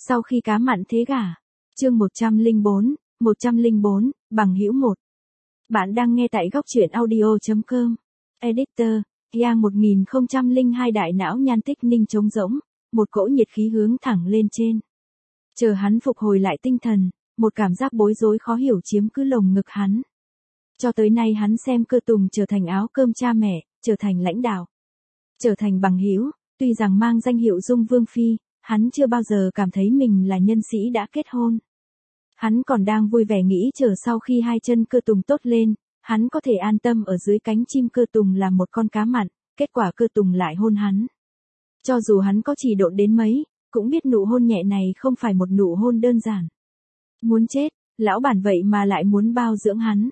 Sau khi cá mặn thế gả. Chương 104, bằng hữu 1. Bạn đang nghe tại góc truyện audio.com. Editor, Yang 1002 đại não Nhan Tích Ninh trống rỗng, một cỗ nhiệt khí hướng thẳng lên trên. Chờ hắn phục hồi lại tinh thần, một cảm giác bối rối khó hiểu chiếm cứ lồng ngực hắn. Cho tới nay hắn xem Cơ Tùng trở thành áo cơm cha mẹ, trở thành lãnh đạo, trở thành bằng hữu, tuy rằng mang danh hiệu Dung Vương Phi, hắn chưa bao giờ cảm thấy mình là nhân sĩ đã kết hôn. Hắn còn đang vui vẻ nghĩ chờ sau khi hai chân Cơ Tùng tốt lên, hắn có thể an tâm ở dưới cánh chim Cơ Tùng là một con cá mặn, kết quả Cơ Tùng lại hôn hắn. Cho dù hắn có chỉ độn đến mấy, cũng biết nụ hôn nhẹ này không phải một nụ hôn đơn giản. Muốn chết, lão bản vậy mà lại muốn bao dưỡng hắn.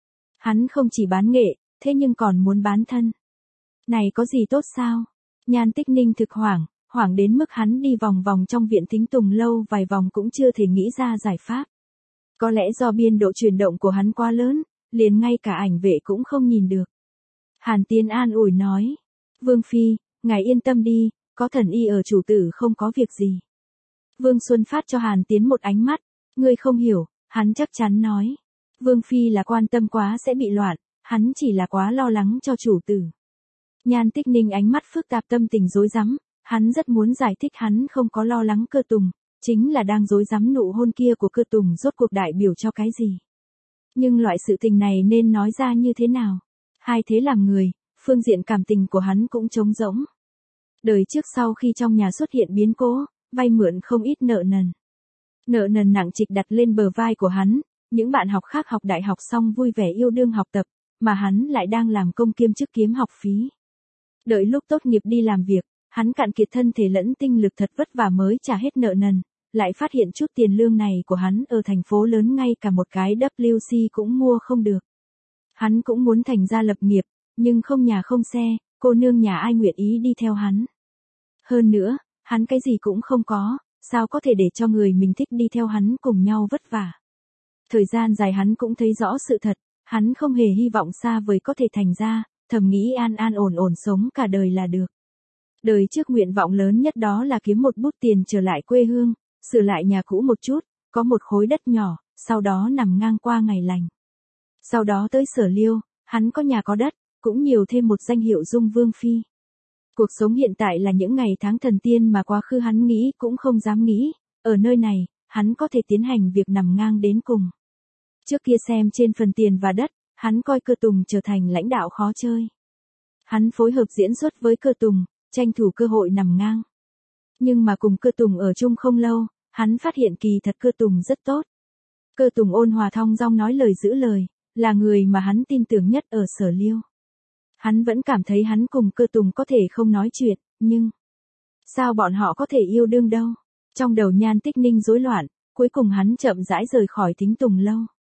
Hắn không chỉ bán nghệ, thế nhưng còn muốn bán thân. Này có gì tốt sao? Nhan Tích Ninh thực hoảng đến mức hắn đi vòng vòng trong viện Thính Tùng lâu vài vòng cũng chưa thể nghĩ ra giải pháp. Có lẽ do biên độ chuyển động của hắn quá lớn, liền ngay cả ảnh vệ cũng không nhìn được. Hàn Tiến an ủi nói, Vương Phi, ngài yên tâm đi, có thần y ở chủ tử không có việc gì. Vương Xuân phát cho Hàn Tiến một ánh mắt, ngươi không hiểu, hắn chắc chắn nói. Vương Phi là quan tâm quá sẽ bị loạn, hắn chỉ là quá lo lắng cho chủ tử. Nhan Tích Ninh ánh mắt phức tạp tâm tình rối rắm, hắn rất muốn giải thích hắn không có lo lắng Cơ Tùng, chính là đang rối rắm nụ hôn kia của Cơ Tùng rốt cuộc đại biểu cho cái gì. Nhưng loại sự tình này nên nói ra như thế nào? Hai thế làm người, phương diện cảm tình của hắn cũng trống rỗng. Đời trước sau khi trong nhà xuất hiện biến cố, vay mượn không ít nợ nần. Nợ nần nặng trịch đặt lên bờ vai của hắn, những bạn học khác học đại học xong vui vẻ yêu đương học tập, mà hắn lại đang làm công kiêm chức kiếm học phí. Đợi lúc tốt nghiệp đi làm việc, hắn cạn kiệt thân thể lẫn tinh lực thật vất vả mới trả hết nợ nần, lại phát hiện chút tiền lương này của hắn ở thành phố lớn ngay cả một cái WC cũng mua không được. Hắn cũng muốn thành gia lập nghiệp, nhưng không nhà không xe, cô nương nhà ai nguyện ý đi theo hắn. Hơn nữa, hắn cái gì cũng không có, sao có thể để cho người mình thích đi theo hắn cùng nhau vất vả. Thời gian dài hắn cũng thấy rõ sự thật, hắn không hề hy vọng xa vời có thể thành gia, thầm nghĩ an ổn sống cả đời là được. Đời trước nguyện vọng lớn nhất đó là kiếm một bút tiền trở lại quê hương, sửa lại nhà cũ một chút, có một khối đất nhỏ, sau đó nằm ngang qua ngày lành. Sau đó tới Sở Liêu, hắn có nhà có đất, cũng nhiều thêm một danh hiệu Dung Vương Phi. Cuộc sống hiện tại là những ngày tháng thần tiên mà quá khứ hắn nghĩ cũng không dám nghĩ, ở nơi này, hắn có thể tiến hành việc nằm ngang đến cùng. Trước kia xem trên phần tiền và đất, hắn coi Cơ Tùng trở thành lãnh đạo khó chơi. Hắn phối hợp diễn xuất với Cơ Tùng, tranh thủ cơ hội nằm ngang. Nhưng mà cùng Cơ Tùng ở chung không lâu, hắn phát hiện kỳ thật Cơ Tùng rất tốt. Cơ Tùng ôn hòa thong dong nói lời giữ lời, là người mà hắn tin tưởng nhất ở Sở Liêu. Hắn vẫn cảm thấy hắn cùng Cơ Tùng có thể không nói chuyện, nhưng sao bọn họ có thể yêu đương đâu? Trong đầu Nhan Tích Ninh rối loạn, cuối cùng hắn chậm rãi rời khỏi Thính Tùng lâu.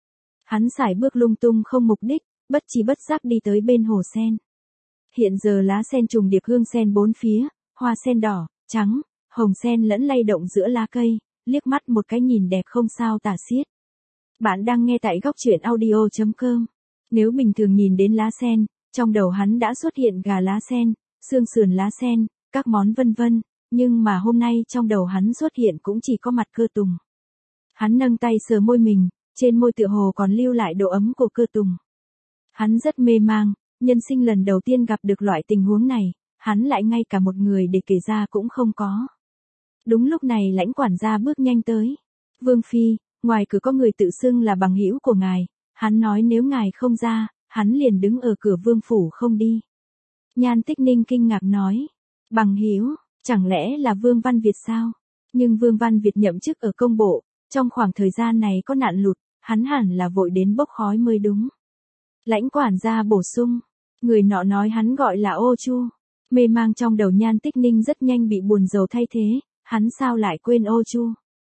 Hắn sải bước lung tung không mục đích, bất trí bất giác đi tới bên hồ sen. Hiện giờ lá sen trùng điệp hương sen bốn phía, hoa sen đỏ, trắng, hồng sen lẫn lay động giữa lá cây, liếc mắt một cái nhìn đẹp không sao tả xiết. Bạn đang nghe tại góc truyện audio.com. Nếu bình thường nhìn đến lá sen, trong đầu hắn đã xuất hiện gà lá sen, xương sườn lá sen, các món vân vân, nhưng mà hôm nay trong đầu hắn xuất hiện cũng chỉ có mặt Cơ Tùng. Hắn nâng tay sờ môi mình, trên môi tựa hồ còn lưu lại độ ấm của Cơ Tùng. Hắn rất mê mang, nhân sinh lần đầu tiên gặp được loại tình huống này, hắn lại ngay cả một người để kể ra cũng không có. Đúng lúc này lãnh quản gia bước nhanh tới. Vương Phi, ngoài cửa có người tự xưng là bằng hữu của ngài, hắn nói nếu ngài không ra, hắn liền đứng ở cửa vương phủ không đi. Nhan Tích Ninh kinh ngạc nói, bằng hữu, chẳng lẽ là Vương Văn Việt sao? Nhưng Vương Văn Việt nhậm chức ở công bộ, trong khoảng thời gian này có nạn lụt, hắn hẳn là vội đến bốc khói mới đúng. Lãnh quản gia bổ sung, người nọ nói hắn gọi là Ô Chu. Mê mang trong đầu Nhan Tích Ninh rất nhanh bị buồn rầu thay thế, hắn sao lại quên Ô Chu.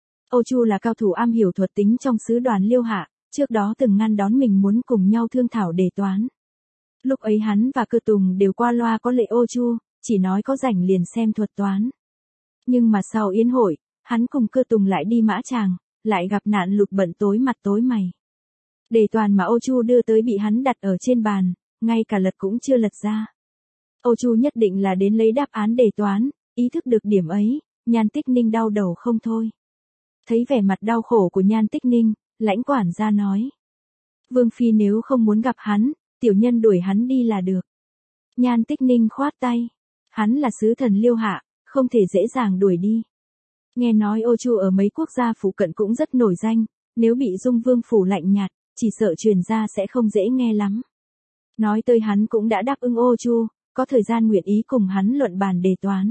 Ô Chu là cao thủ am hiểu thuật tính trong sứ đoàn Liêu Hạ, trước đó từng ngăn đón mình muốn cùng nhau thương thảo đề toán. Lúc ấy hắn và Cơ Tùng đều qua loa có lệ Ô Chu, chỉ nói có rảnh liền xem thuật toán. Nhưng mà sau yến hội, hắn cùng Cơ Tùng lại đi Mã Tràng, lại gặp nạn lụt bận tối mặt tối mày. Đề toán mà Ô Chu đưa tới bị hắn đặt ở trên bàn, ngay cả lật cũng chưa lật ra. Ô Chu nhất định là đến lấy đáp án đề toán, ý thức được điểm ấy, Nhan Tích Ninh đau đầu không thôi. Thấy vẻ mặt đau khổ của Nhan Tích Ninh, lãnh quản gia nói. Vương Phi nếu không muốn gặp hắn, tiểu nhân đuổi hắn đi là được. Nhan Tích Ninh khoát tay. Hắn là sứ thần Liêu Hạ, không thể dễ dàng đuổi đi. Nghe nói Ô Chu ở mấy quốc gia phụ cận cũng rất nổi danh, nếu bị Dung Vương phủ lạnh nhạt, chỉ sợ truyền ra sẽ không dễ nghe lắm. Nói tới hắn cũng đã đáp ứng Ô Chu, có thời gian nguyện ý cùng hắn luận bàn đề toán.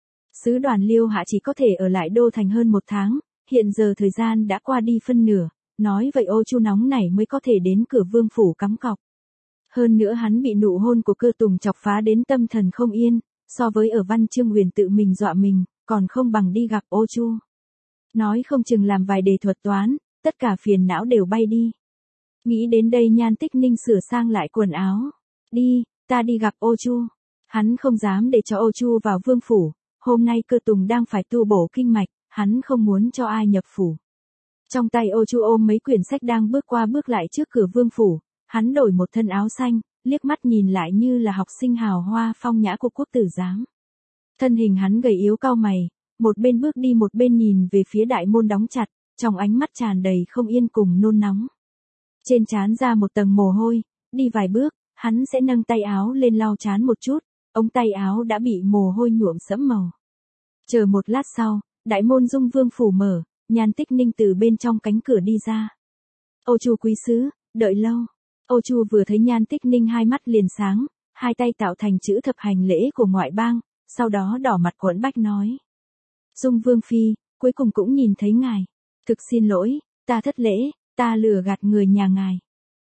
Sứ đoàn Liêu Hạ chỉ có thể ở lại đô thành hơn 1 tháng, hiện giờ thời gian đã qua đi phân nửa, nói vậy Ô Chu nóng nảy mới có thể đến cửa vương phủ cắm cọc. Hơn nữa hắn bị nụ hôn của Cơ Tùng chọc phá đến tâm thần không yên, so với ở Văn Chương Huyền tự mình dọa mình, còn không bằng đi gặp Ô Chu. Nói không chừng làm vài đề thuật toán, tất cả phiền não đều bay đi. Nghĩ đến đây Nhan Tích Ninh sửa sang lại quần áo. Đi, ta đi gặp Ô Chu. Hắn không dám để cho Ô Chu vào vương phủ, hôm nay Cơ Tùng đang phải tu bổ kinh mạch, hắn không muốn cho ai nhập phủ. Trong tay Ô Chu ôm mấy quyển sách đang bước qua bước lại trước cửa vương phủ, hắn đổi một thân áo xanh, liếc mắt nhìn lại như là học sinh hào hoa phong nhã của quốc tử giám. Thân hình hắn gầy yếu cau mày, một bên bước đi một bên nhìn về phía đại môn đóng chặt, trong ánh mắt tràn đầy không yên cùng nôn nóng. Trên trán ra một tầng mồ hôi, đi vài bước, hắn sẽ nâng tay áo lên lau trán một chút, ống tay áo đã bị mồ hôi nhuộm sẫm màu. Chờ một lát sau, đại môn Dung Vương phủ mở, Nhan Tích Ninh từ bên trong cánh cửa đi ra. Ô Chu quý sứ, đợi lâu. Ô Chu vừa thấy Nhan Tích Ninh hai mắt liền sáng, hai tay tạo thành chữ thập hành lễ của ngoại bang, sau đó đỏ mặt quẫn bách nói. Dung Vương Phi, cuối cùng cũng nhìn thấy ngài. Thực xin lỗi, ta thất lễ, ta lừa gạt người nhà ngài.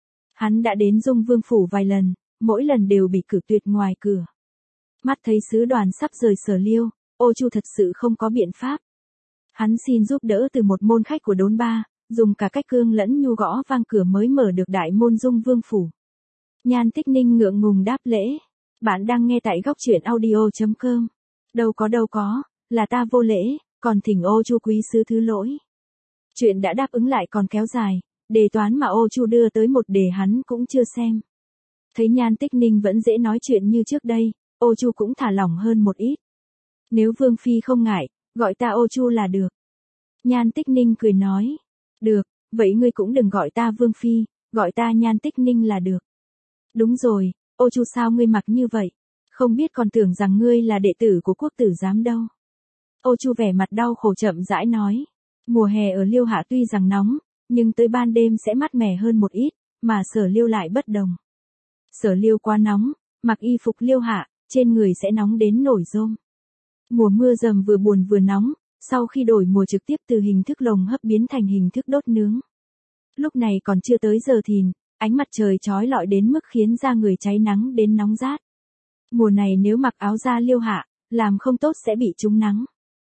Hắn đã đến Dung Vương phủ vài lần, mỗi lần đều bị cử tuyệt ngoài cửa. Mắt thấy sứ đoàn sắp rời Sở Liêu, Ô Chu thật sự không có biện pháp. Hắn xin giúp đỡ từ một môn khách của Đốn Ba, dùng cả cách cương lẫn nhu gõ vang cửa mới mở được đại môn Dung Vương phủ. Nhan Tích Ninh ngượng ngùng đáp lễ. Bạn đang nghe tại góc truyện audio.com. Đâu có, là ta vô lễ, còn thỉnh Ô Chu quý sứ thứ lỗi. Chuyện đã đáp ứng lại còn kéo dài, đề toán mà Ô Chu đưa tới một đề hắn cũng chưa xem. Thấy Nhan Tích Ninh vẫn dễ nói chuyện như trước đây, Ô Chu cũng thả lỏng hơn một ít. Nếu Vương Phi không ngại, gọi ta Ô Chu là được. Nhan Tích Ninh cười nói. Được, vậy ngươi cũng đừng gọi ta Vương Phi, gọi ta Nhan Tích Ninh là được. Đúng rồi, Ô Chu sao ngươi mặc như vậy? Không biết còn tưởng rằng ngươi là đệ tử của quốc tử giám đâu. Ô Chu vẻ mặt đau khổ chậm rãi nói. Mùa hè ở Liêu Hạ tuy rằng nóng, nhưng tới ban đêm sẽ mát mẻ hơn một ít, mà Sở Liêu lại bất đồng. Sở Liêu quá nóng, mặc y phục Liêu Hạ, trên người sẽ nóng đến nổi rôm. Mùa mưa dầm vừa buồn vừa nóng, sau khi đổi mùa trực tiếp từ hình thức lồng hấp biến thành hình thức đốt nướng. Lúc này còn chưa tới giờ thìn, ánh mặt trời chói lọi đến mức khiến da người cháy nắng đến nóng rát. Mùa này nếu mặc áo da Liêu Hạ, làm không tốt sẽ bị trúng nắng.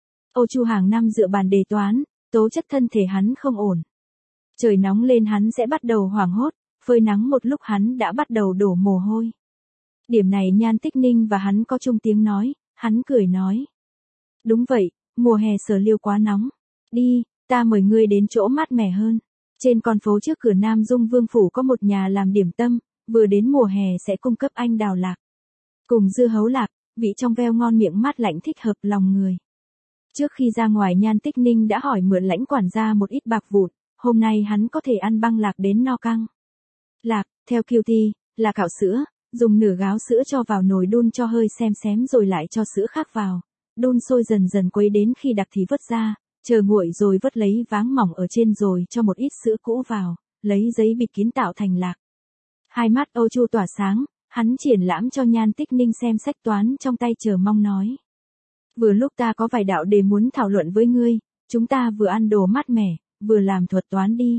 Ô Chu hàng năm dựa bàn đề toán, tố chất thân thể hắn không ổn. Trời nóng lên hắn sẽ bắt đầu hoảng hốt, phơi nắng một lúc hắn đã bắt đầu đổ mồ hôi. Điểm này Nhan Tích Ninh và hắn có chung tiếng nói, hắn cười nói. Đúng vậy, mùa hè Sở Liêu quá nóng. Đi, ta mời ngươi đến chỗ mát mẻ hơn. Trên con phố trước cửa Nam Dung Vương phủ có một nhà làm điểm tâm, vừa đến mùa hè sẽ cung cấp anh đào lạc. Cùng dưa hấu lạc, vị trong veo ngon miệng mát lạnh thích hợp lòng người. Trước khi ra ngoài Nhan Tích Ninh đã hỏi mượn lãnh quản gia một ít bạc vụn, hôm nay hắn có thể ăn băng lạc đến no căng. Lạc, theo QT, là cạo sữa, dùng nửa gáo sữa cho vào nồi đun cho hơi xém rồi lại cho sữa khác vào. Đun sôi dần dần quấy đến khi đặc thì vớt ra, chờ nguội rồi vớt lấy váng mỏng ở trên rồi cho một ít sữa cũ vào, lấy giấy bịt kín tạo thành lạc. Hai mắt Ô Chu tỏa sáng, hắn triển lãm cho Nhan Tích Ninh xem sách toán trong tay chờ mong nói. Vừa lúc ta có vài đạo đề muốn thảo luận với ngươi, chúng ta vừa ăn đồ mát mẻ, vừa làm thuật toán đi.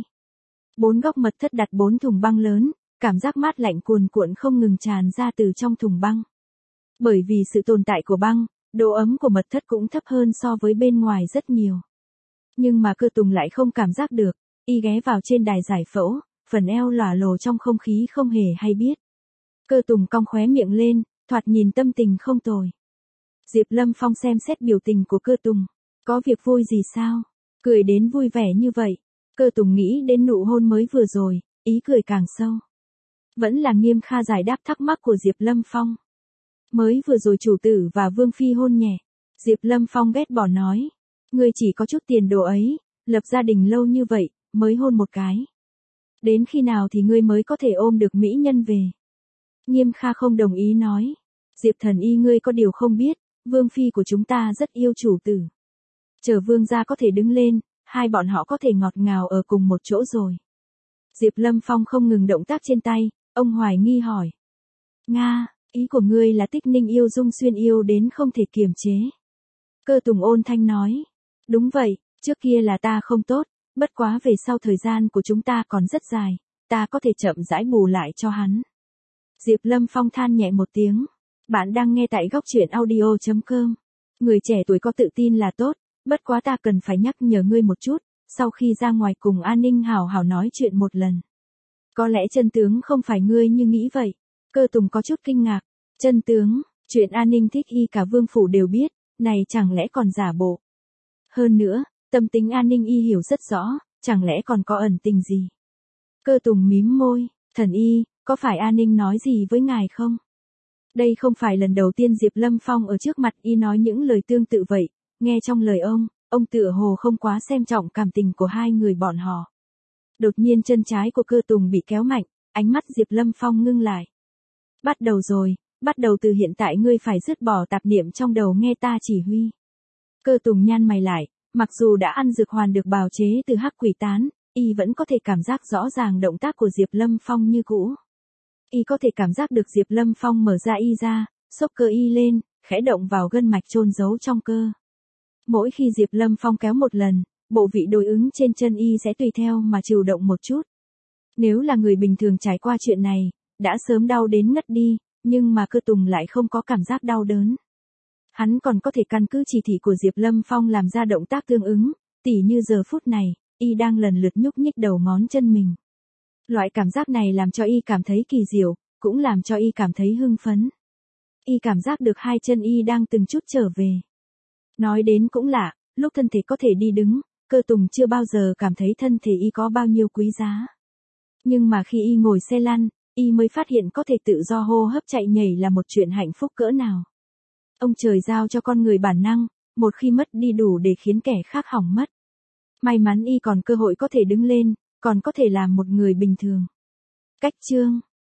4 góc mật thất đặt 4 thùng băng lớn, cảm giác mát lạnh cuồn cuộn không ngừng tràn ra từ trong thùng băng. Bởi vì sự tồn tại của băng, độ ấm của mật thất cũng thấp hơn so với bên ngoài rất nhiều. Nhưng mà Cơ Tùng lại không cảm giác được, y ghé vào trên đài giải phẫu, phần eo lòa lồ trong không khí không hề hay biết. Cơ Tùng cong khóe miệng lên, thoạt nhìn tâm tình không tồi. Diệp Lâm Phong xem xét biểu tình của Cơ Tùng, có việc vui gì sao? Cười đến vui vẻ như vậy. Cơ Tùng nghĩ đến nụ hôn mới vừa rồi, ý cười càng sâu. Vẫn là Nghiêm Kha giải đáp thắc mắc của Diệp Lâm Phong. Mới vừa rồi chủ tử và Vương Phi hôn nhẹ. Diệp Lâm Phong ghét bỏ nói. Ngươi chỉ có chút tiền đồ ấy, Lập gia đình lâu như vậy, mới hôn một cái. Đến khi nào thì ngươi mới có thể ôm được mỹ nhân về? Nghiêm Kha không đồng ý nói. Diệp Thần Y, ngươi có điều không biết, vương phi của chúng ta rất yêu chủ tử. Chờ vương gia có thể đứng lên, hai bọn họ có thể ngọt ngào ở cùng một chỗ rồi. Diệp Lâm Phong không ngừng động tác trên tay, ông hoài nghi hỏi. Nga, ý của ngươi là Tích Ninh yêu Dung Xuyên yêu đến không thể kiềm chế. Cơ Tùng ôn thanh nói. Đúng vậy, trước kia là ta không tốt, bất quá về sau thời gian của chúng ta còn rất dài, ta có thể chậm rãi bù lại cho hắn. Diệp Lâm Phong than nhẹ một tiếng. Bạn đang nghe tại góc truyện audio.com. Người trẻ tuổi có tự tin là tốt, bất quá ta cần phải nhắc nhở ngươi một chút, sau khi ra ngoài cùng An Ninh hảo hảo nói chuyện một lần. Có lẽ chân tướng không phải ngươi như nghĩ vậy. Cơ Tùng có chút kinh ngạc. Chân tướng, chuyện An Ninh thích y cả vương phủ đều biết, này chẳng lẽ còn giả bộ. Hơn nữa, tâm tính An Ninh y hiểu rất rõ, chẳng lẽ còn có ẩn tình gì. Cơ Tùng mím môi. Thần y, có phải An Ninh nói gì với ngài không? Đây không phải lần đầu tiên Diệp Lâm Phong ở trước mặt y nói những lời tương tự vậy, nghe trong lời ông tựa hồ không quá xem trọng cảm tình của hai người bọn họ. Đột nhiên chân trái của Cơ Tùng bị kéo mạnh, ánh mắt Diệp Lâm Phong ngưng lại. Bắt đầu rồi, bắt đầu từ hiện tại ngươi phải dứt bỏ tạp niệm trong đầu nghe ta chỉ huy. Cơ Tùng nhăn mày lại, mặc dù đã ăn dược hoàn được bào chế từ hắc quỷ tán, y vẫn có thể cảm giác rõ ràng động tác của Diệp Lâm Phong như cũ. Y có thể cảm giác được Diệp Lâm Phong mở ra y ra, xốc cơ y lên, khẽ động vào gân mạch chôn giấu trong cơ. Mỗi khi Diệp Lâm Phong kéo một lần, bộ vị đối ứng trên chân y sẽ tùy theo mà chịu động một chút. Nếu là người bình thường trải qua chuyện này, đã sớm đau đến ngất đi, nhưng mà Cơ Tùng lại không có cảm giác đau đớn. Hắn còn có thể căn cứ chỉ thị của Diệp Lâm Phong làm ra động tác tương ứng, tỉ như giờ phút này, y đang lần lượt nhúc nhích đầu ngón chân mình. Loại cảm giác này làm cho y cảm thấy kỳ diệu, cũng làm cho y cảm thấy hưng phấn. Y cảm giác được hai chân y đang từng chút trở về. Nói đến cũng lạ, lúc thân thể có thể đi đứng, Cơ Tùng chưa bao giờ cảm thấy thân thể y có bao nhiêu quý giá. Nhưng mà khi y ngồi xe lăn, y mới phát hiện có thể tự do hô hấp chạy nhảy là một chuyện hạnh phúc cỡ nào. Ông trời giao cho con người bản năng, một khi mất đi đủ để khiến kẻ khác hỏng mất. May mắn y còn cơ hội có thể đứng lên, còn có thể làm một người bình thường. Cách chương